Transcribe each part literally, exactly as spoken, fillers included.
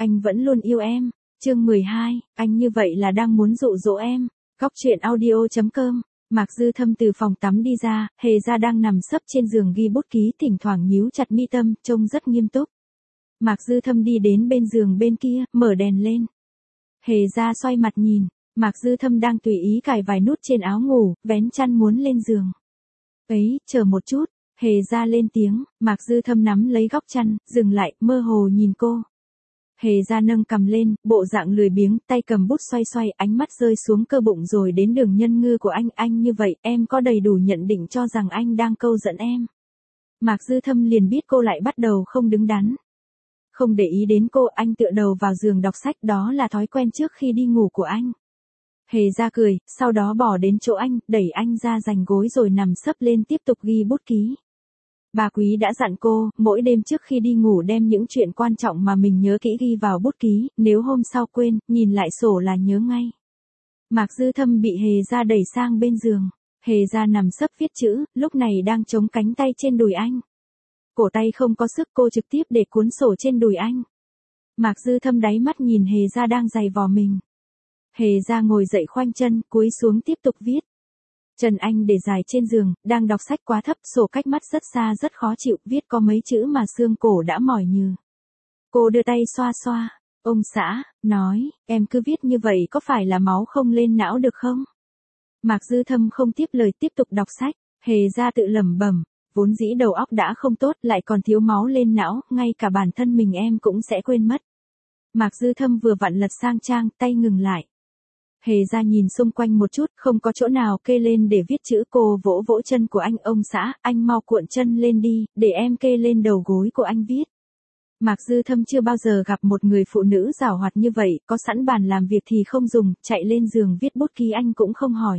Anh vẫn luôn yêu em. Chương mười hai, anh như vậy là đang muốn dụ dỗ em. Góc truyện audio chấm com. Mạc Dư Thâm từ phòng tắm đi ra, Hề Gia đang nằm sấp trên giường ghi bút ký, thỉnh thoảng nhíu chặt mi tâm, trông rất nghiêm túc. Mạc Dư Thâm đi đến bên giường bên kia, mở đèn lên. Hề Gia xoay mặt nhìn, Mạc Dư Thâm đang tùy ý cài vài nút trên áo ngủ, vén chăn muốn lên giường. Ấy, chờ một chút, Hề Gia lên tiếng, Mạc Dư Thâm nắm lấy góc chăn, dừng lại, mơ hồ nhìn cô. Hề Gia nâng cằm lên, bộ dạng lười biếng, tay cầm bút xoay xoay, ánh mắt rơi xuống cơ bụng rồi đến đường nhân ngư của anh. Anh như vậy, em có đầy đủ nhận định cho rằng anh đang câu dẫn em. Mạc Dư Thâm liền biết cô lại bắt đầu không đứng đắn. Không để ý đến cô, anh tựa đầu vào giường đọc sách, đó là thói quen trước khi đi ngủ của anh. Hề Gia cười, sau đó bỏ đến chỗ anh, đẩy anh ra giành gối rồi nằm sấp lên tiếp tục ghi bút ký. Bà Quý đã dặn cô, mỗi đêm trước khi đi ngủ đem những chuyện quan trọng mà mình nhớ kỹ ghi vào bút ký, nếu hôm sau quên, nhìn lại sổ là nhớ ngay. Mạc Dư Thâm bị Hề Gia đẩy sang bên giường. Hề Gia nằm sấp viết chữ, lúc này đang chống cánh tay trên đùi anh. Cổ tay không có sức, cô trực tiếp để cuốn sổ trên đùi anh. Mạc Dư Thâm đáy mắt nhìn Hề Gia đang giày vò mình. Hề Gia ngồi dậy khoanh chân, cúi xuống tiếp tục viết. Chân anh để dài trên giường, đang đọc sách quá thấp, sổ cách mắt rất xa rất khó chịu, viết có mấy chữ mà xương cổ đã mỏi nhừ. Cô đưa tay xoa xoa, ông xã, nói, em cứ viết như vậy có phải là máu không lên não được không? Mạc Dư Thâm không tiếp lời tiếp tục đọc sách, Hề Gia tự lẩm bẩm, vốn dĩ đầu óc đã không tốt lại còn thiếu máu lên não, ngay cả bản thân mình em cũng sẽ quên mất. Mạc Dư Thâm vừa vặn lật sang trang, tay ngừng lại. Hề Gia nhìn xung quanh một chút, không có chỗ nào kê lên để viết chữ, cô vỗ vỗ chân của anh, ông xã, anh mau cuộn chân lên đi, để em kê lên đầu gối của anh viết. Mạc Dư Thâm chưa bao giờ gặp một người phụ nữ giảo hoạt như vậy, có sẵn bàn làm việc thì không dùng, chạy lên giường viết bút ký anh cũng không hỏi.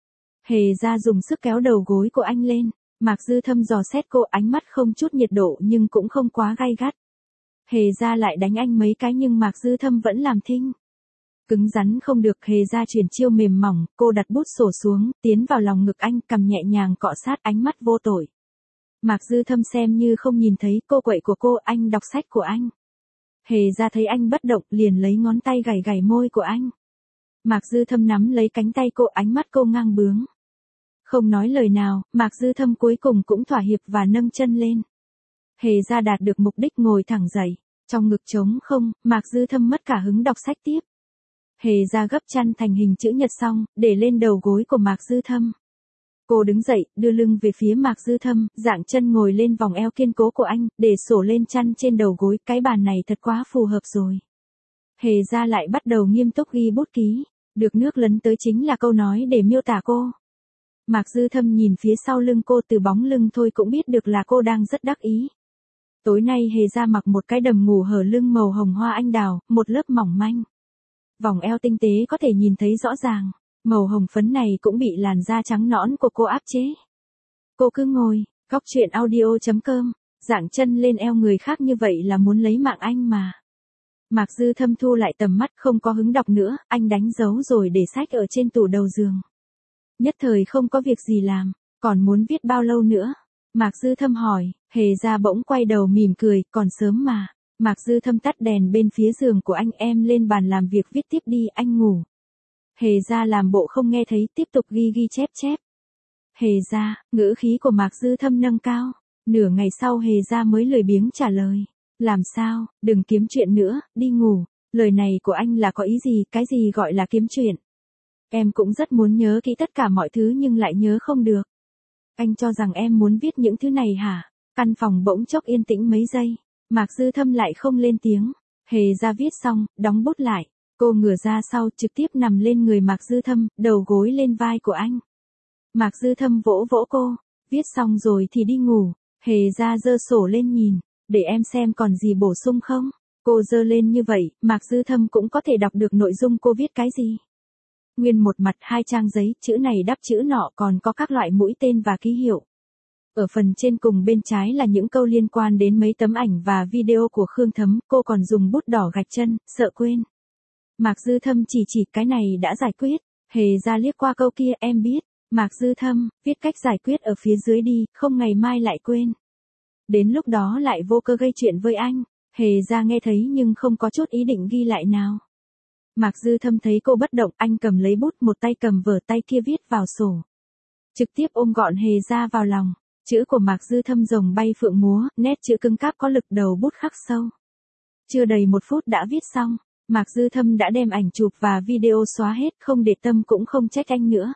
Hề Gia dùng sức kéo đầu gối của anh lên, Mạc Dư Thâm dò xét cô, ánh mắt không chút nhiệt độ nhưng cũng không quá gay gắt. Hề Gia lại đánh anh mấy cái nhưng Mạc Dư Thâm vẫn làm thinh. Cứng rắn không được, Hề Gia chuyển chiêu mềm mỏng, cô đặt bút sổ xuống, tiến vào lòng ngực anh, cầm nhẹ nhàng cọ sát, ánh mắt vô tội. Mạc Dư Thâm xem như không nhìn thấy, cô quậy của cô, anh đọc sách của anh. Hề Gia thấy anh bất động, liền lấy ngón tay gảy gảy môi của anh. Mạc Dư Thâm nắm lấy cánh tay cô, ánh mắt cô ngang bướng. Không nói lời nào, Mạc Dư Thâm cuối cùng cũng thỏa hiệp và nâng chân lên. Hề Gia đạt được mục đích, ngồi thẳng dậy, trong ngực trống không, Mạc Dư Thâm mất cả hứng đọc sách tiếp. Hề Gia gấp chăn thành hình chữ nhật xong, để lên đầu gối của Mạc Dư Thâm. Cô đứng dậy, đưa lưng về phía Mạc Dư Thâm, dạng chân ngồi lên vòng eo kiên cố của anh, để sổ lên chăn trên đầu gối, cái bàn này thật quá phù hợp rồi. Hề Gia lại bắt đầu nghiêm túc ghi bút ký, được nước lấn tới chính là câu nói để miêu tả cô. Mạc Dư Thâm nhìn phía sau lưng cô, từ bóng lưng thôi cũng biết được là cô đang rất đắc ý. Tối nay Hề Gia mặc một cái đầm ngủ hở lưng màu hồng hoa anh đào, một lớp mỏng manh. Vòng eo tinh tế có thể nhìn thấy rõ ràng, màu hồng phấn này cũng bị làn da trắng nõn của cô áp chế. Cô cứ ngồi, góc truyện audio chấm com, dạng chân lên eo người khác như vậy là muốn lấy mạng anh mà. Mạc Dư Thâm thu lại tầm mắt, không có hứng đọc nữa, anh đánh dấu rồi để sách ở trên tủ đầu giường. Nhất thời không có việc gì làm, còn muốn viết bao lâu nữa? Mạc Dư Thâm hỏi, Hề Gia bỗng quay đầu mỉm cười, còn sớm mà. Mạc Dư Thâm tắt đèn bên phía giường của anh, em lên bàn làm việc viết tiếp đi, anh ngủ. Hề Gia làm bộ không nghe thấy, tiếp tục ghi ghi chép chép. Hề Gia, ngữ khí của Mạc Dư Thâm nâng cao. Nửa ngày sau Hề Gia mới lười biếng trả lời. Làm sao, đừng kiếm chuyện nữa, đi ngủ. Lời này của anh là có ý gì, cái gì gọi là kiếm chuyện? Em cũng rất muốn nhớ kỹ tất cả mọi thứ nhưng lại nhớ không được. Anh cho rằng em muốn viết những thứ này hả? Căn phòng bỗng chốc yên tĩnh mấy giây. Mạc Dư Thâm lại không lên tiếng. Hề Gia viết xong, đóng bút lại. Cô ngửa ra sau, trực tiếp nằm lên người Mạc Dư Thâm, đầu gối lên vai của anh. Mạc Dư Thâm vỗ vỗ cô. Viết xong rồi thì đi ngủ. Hề Gia giơ sổ lên nhìn. Để em xem còn gì bổ sung không? Cô giơ lên như vậy, Mạc Dư Thâm cũng có thể đọc được nội dung cô viết cái gì. Nguyên một mặt hai trang giấy, chữ này đắp chữ nọ, còn có các loại mũi tên và ký hiệu. Ở phần trên cùng bên trái là những câu liên quan đến mấy tấm ảnh và video của Khương Thấm, cô còn dùng bút đỏ gạch chân, sợ quên. Mạc Dư Thâm chỉ chỉ, cái này đã giải quyết. Hề Gia liếc qua câu kia, em biết. Mạc Dư Thâm, viết cách giải quyết ở phía dưới đi, không ngày mai lại quên. Đến lúc đó lại vô cơ gây chuyện với anh. Hề ra nghe thấy nhưng không có chút ý định ghi lại nào. Mạc Dư Thâm thấy cô bất động, anh cầm lấy bút, một tay cầm vở, tay kia viết vào sổ. Trực tiếp ôm gọn Hề ra vào lòng. Chữ của Mạc Dư Thâm rồng bay phượng múa, nét chữ cứng cáp có lực, đầu bút khắc sâu. Chưa đầy một phút đã viết xong, Mạc Dư Thâm đã đem ảnh chụp và video xóa hết, không để tâm cũng không trách anh nữa.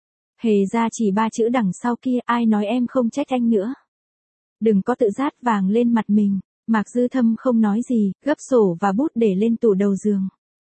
Hề ra chỉ ba chữ đằng sau kia, ai nói em không trách anh nữa. Đừng có tự rát vàng lên mặt mình. Mạc Dư Thâm không nói gì, gấp sổ và bút để lên tủ đầu giường.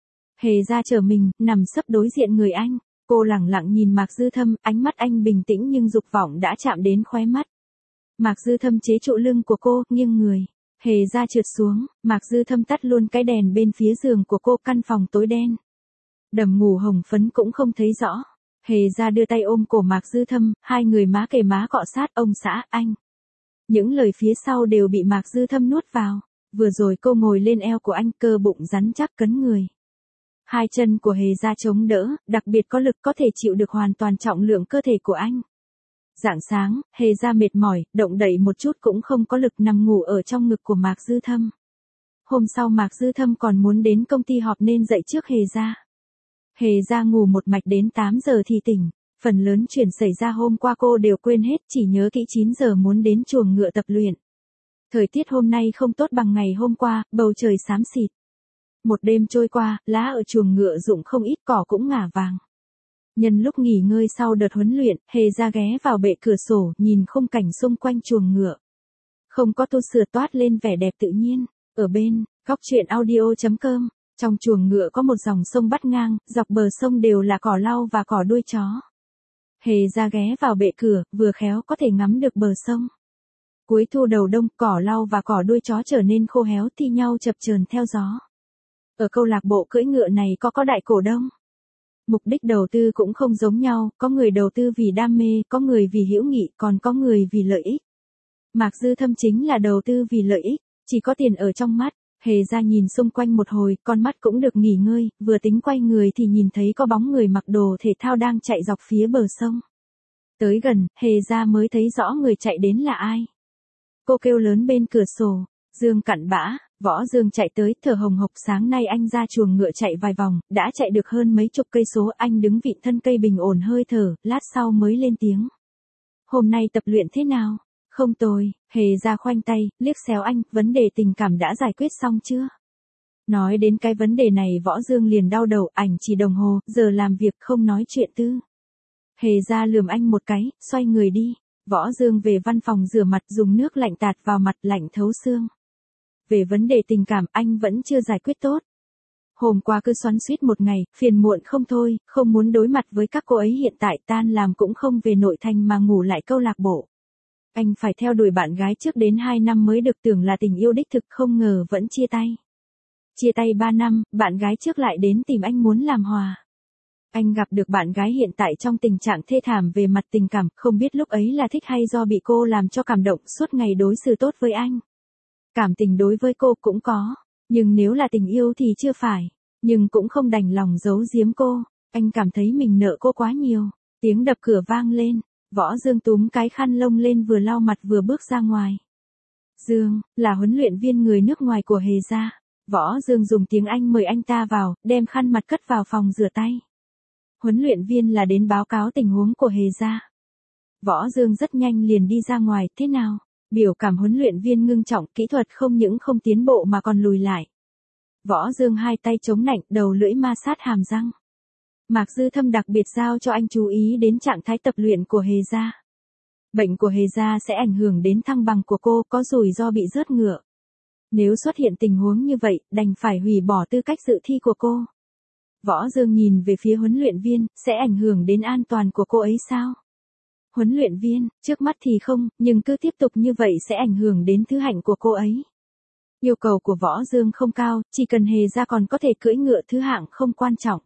Hề ra trở mình, nằm sấp đối diện người anh. Cô lẳng lặng nhìn Mạc Dư Thâm, ánh mắt anh bình tĩnh nhưng dục vọng đã chạm đến khóe mắt. Mạc Dư Thâm chế trụ lưng của cô, nghiêng người. Hề ra trượt xuống, Mạc Dư Thâm tắt luôn cái đèn bên phía giường của cô, căn phòng tối đen. Đầm ngủ hồng phấn cũng không thấy rõ. Hề ra đưa tay ôm cổ Mạc Dư Thâm, hai người má kề má cọ sát, ông xã, anh. Những lời phía sau đều bị Mạc Dư Thâm nuốt vào. Vừa rồi cô ngồi lên eo của anh, cơ bụng rắn chắc cấn người. Hai chân của Hề ra chống đỡ, đặc biệt có lực, có thể chịu được hoàn toàn trọng lượng cơ thể của anh. Rạng sáng, Hề ra mệt mỏi, động đậy một chút cũng không có lực, nằm ngủ ở trong ngực của Mạc Dư Thâm. Hôm sau Mạc Dư Thâm còn muốn đến công ty họp nên dậy trước Hề ra. Hề ra ngủ một mạch đến tám giờ thì tỉnh. Phần lớn chuyện xảy ra hôm qua cô đều quên hết, chỉ nhớ kỹ chín giờ muốn đến chuồng ngựa tập luyện. Thời tiết hôm nay không tốt bằng ngày hôm qua, bầu trời xám xịt. Một đêm trôi qua, lá ở chuồng ngựa rụng không ít, cỏ cũng ngả vàng. Nhân lúc nghỉ ngơi sau đợt huấn luyện, Hề ra ghé vào bệ cửa sổ, nhìn khung cảnh xung quanh chuồng ngựa. Không có tu sửa, toát lên vẻ đẹp tự nhiên. Ở bên, góc truyện audio chấm com, trong chuồng ngựa có một dòng sông vắt ngang, dọc bờ sông đều là cỏ lau và cỏ đuôi chó. Hề ra ghé vào bệ cửa, vừa khéo có thể ngắm được bờ sông. Cuối thu đầu đông, cỏ lau và cỏ đuôi chó trở nên khô héo, thi nhau chập chờn theo gió. Ở câu lạc bộ cưỡi ngựa này có có đại cổ đông. Mục đích đầu tư cũng không giống nhau, có người đầu tư vì đam mê, có người vì hữu nghị, còn có người vì lợi ích. Mạc Dư Thâm chính là đầu tư vì lợi ích, chỉ có tiền ở trong mắt. Hề ra nhìn xung quanh một hồi, con mắt cũng được nghỉ ngơi, vừa tính quay người thì nhìn thấy có bóng người mặc đồ thể thao đang chạy dọc phía bờ sông. Tới gần, Hề ra mới thấy rõ người chạy đến là ai. Cô kêu lớn bên cửa sổ, Dương Cặn Bã. Võ Dương chạy tới, thở hồng hộc, sáng nay anh ra chuồng ngựa chạy vài vòng, đã chạy được hơn mấy chục cây số, anh đứng vịn thân cây bình ổn hơi thở, lát sau mới lên tiếng. Hôm nay tập luyện thế nào? Không tồi. Hề ra khoanh tay, liếc xéo anh, vấn đề tình cảm đã giải quyết xong chưa? Nói đến cái vấn đề này Võ Dương liền đau đầu, ảnh chỉ đồng hồ, giờ làm việc không nói chuyện tư. Hề ra lườm anh một cái, xoay người đi. Võ Dương về văn phòng rửa mặt, dùng nước lạnh tạt vào mặt, lạnh thấu xương. Về vấn đề tình cảm anh vẫn chưa giải quyết tốt. Hôm qua cứ xoắn xuýt một ngày, phiền muộn không thôi, không muốn đối mặt với các cô ấy, hiện tại tan làm cũng không về nội thành mà ngủ lại câu lạc bộ. Anh phải theo đuổi bạn gái trước đến hai năm mới được, tưởng là tình yêu đích thực, không ngờ vẫn chia tay. Chia tay ba năm, bạn gái trước lại đến tìm anh muốn làm hòa. Anh gặp được bạn gái hiện tại trong tình trạng thê thảm về mặt tình cảm, không biết lúc ấy là thích hay do bị cô làm cho cảm động, suốt ngày đối xử tốt với anh. Cảm tình đối với cô cũng có, nhưng nếu là tình yêu thì chưa phải, nhưng cũng không đành lòng giấu giếm cô, anh cảm thấy mình nợ cô quá nhiều. Tiếng đập cửa vang lên, Võ Dương túm cái khăn lông lên vừa lau mặt vừa bước ra ngoài. Dương, là huấn luyện viên người nước ngoài của Hề gia. Võ Dương dùng tiếng Anh mời anh ta vào, đem khăn mặt cất vào phòng rửa tay. Huấn luyện viên là đến báo cáo tình huống của Hề gia. Võ Dương rất nhanh liền đi ra ngoài, thế nào? Biểu cảm huấn luyện viên ngưng trọng, kỹ thuật không những không tiến bộ mà còn lùi lại. Võ Dương hai tay chống nạnh, đầu lưỡi ma sát hàm răng. Mạc Dư Thâm đặc biệt giao cho anh chú ý đến trạng thái tập luyện của Hề gia. Bệnh của Hề gia sẽ ảnh hưởng đến thăng bằng của cô, có rủi ro bị rớt ngựa. Nếu xuất hiện tình huống như vậy, đành phải hủy bỏ tư cách dự thi của cô. Võ Dương nhìn về phía huấn luyện viên, sẽ ảnh hưởng đến an toàn của cô ấy sao? Huấn luyện viên, trước mắt thì không, nhưng cứ tiếp tục như vậy sẽ ảnh hưởng đến thứ hạnh của cô ấy. Yêu cầu của Võ Dương không cao, chỉ cần Hề gia còn có thể cưỡi ngựa thứ hạng không quan trọng.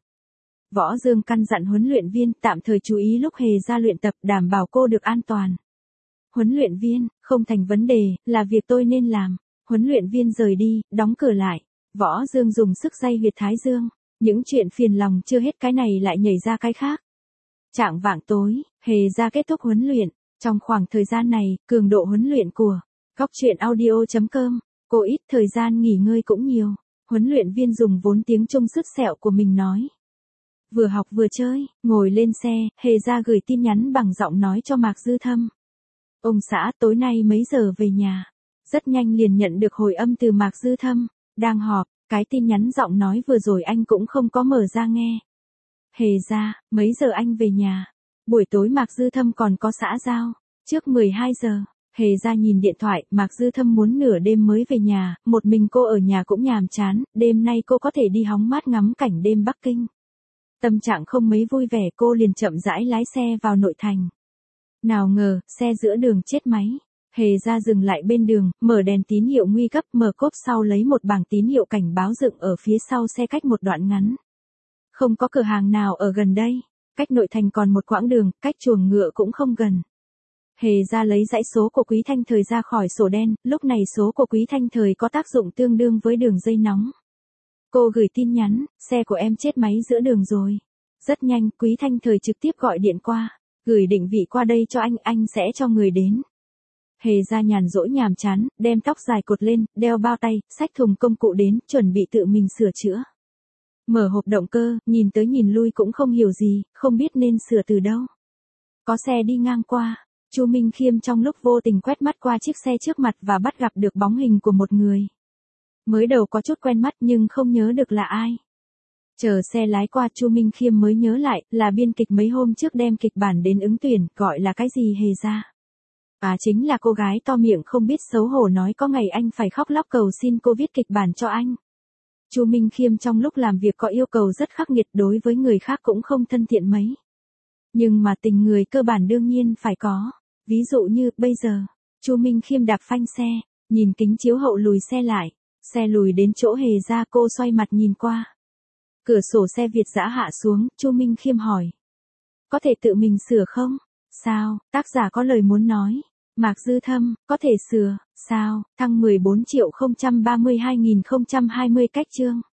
Võ Dương căn dặn huấn luyện viên tạm thời chú ý lúc Hề gia luyện tập, đảm bảo cô được an toàn. Huấn luyện viên, không thành vấn đề, là việc tôi nên làm. Huấn luyện viên rời đi, đóng cửa lại. Võ Dương dùng sức day huyệt thái dương. Những chuyện phiền lòng chưa hết, cái này lại nhảy ra cái khác. Chạng vạng tối, Hề gia kết thúc huấn luyện. Trong khoảng thời gian này, cường độ huấn luyện của góc truyện audio chấm com Cô ít thời gian nghỉ ngơi cũng nhiều. Huấn luyện viên dùng vốn tiếng Trung sứt sẹo của mình nói. Vừa học vừa chơi, ngồi lên xe, Hề Gia gửi tin nhắn bằng giọng nói cho Mạc Dư Thâm. Ông xã tối nay mấy giờ về nhà? Rất nhanh liền nhận được hồi âm từ Mạc Dư Thâm. Đang họp, cái tin nhắn giọng nói vừa rồi anh cũng không có mở ra nghe. Hề Gia, mấy giờ anh về nhà? Buổi tối Mạc Dư Thâm còn có xã giao. Trước mười hai giờ. Hề Gia nhìn điện thoại, Mạc Dư Thâm muốn nửa đêm mới về nhà, một mình cô ở nhà cũng nhàm chán, đêm nay cô có thể đi hóng mát ngắm cảnh đêm Bắc Kinh. Tâm trạng không mấy vui vẻ, cô liền chậm rãi lái xe vào nội thành. Nào ngờ, xe giữa đường chết máy. Hề Gia dừng lại bên đường, mở đèn tín hiệu nguy cấp, mở cốp sau lấy một bảng tín hiệu cảnh báo dựng ở phía sau xe cách một đoạn ngắn. Không có cửa hàng nào ở gần đây, cách nội thành còn một quãng đường, cách chuồng ngựa cũng không gần. Hề Gia lấy dãy số của Quý Thanh Thời ra khỏi sổ đen, lúc này số của Quý Thanh Thời có tác dụng tương đương với đường dây nóng. Cô gửi tin nhắn, xe của em chết máy giữa đường rồi. Rất nhanh, Quý Thanh Thời trực tiếp gọi điện qua, gửi định vị qua đây cho anh, anh sẽ cho người đến. Hề Gia nhàn rỗi nhàm chán, đem tóc dài cột lên, đeo bao tay, xách thùng công cụ đến, chuẩn bị tự mình sửa chữa. Mở hộp động cơ, nhìn tới nhìn lui cũng không hiểu gì, không biết nên sửa từ đâu. Có xe đi ngang qua. Chu Minh Khiêm trong lúc vô tình quét mắt qua chiếc xe trước mặt và bắt gặp được bóng hình của một người. Mới đầu có chút quen mắt nhưng không nhớ được là ai. Chờ xe lái qua Chu Minh Khiêm mới nhớ lại là biên kịch mấy hôm trước đem kịch bản đến ứng tuyển, gọi là cái gì Hề Gia. À chính là cô gái to miệng không biết xấu hổ nói có ngày anh phải khóc lóc cầu xin cô viết kịch bản cho anh. Chu Minh Khiêm trong lúc làm việc có yêu cầu rất khắc nghiệt, đối với người khác cũng không thân thiện mấy. Nhưng mà tình người cơ bản đương nhiên phải có. Ví dụ như, bây giờ, Chu Minh Khiêm đạp phanh xe, nhìn kính chiếu hậu lùi xe lại, xe lùi đến chỗ Hề Gia, cô xoay mặt nhìn qua. Cửa sổ xe Việt dã hạ xuống, Chu Minh Khiêm hỏi. Có thể tự mình sửa không? Sao, tác giả có lời muốn nói. Mạc Dư Thâm, có thể sửa, sao, thăng mười bốn triệu không trăm ba mươi hai nghìn không trăm hai mươi cách chương.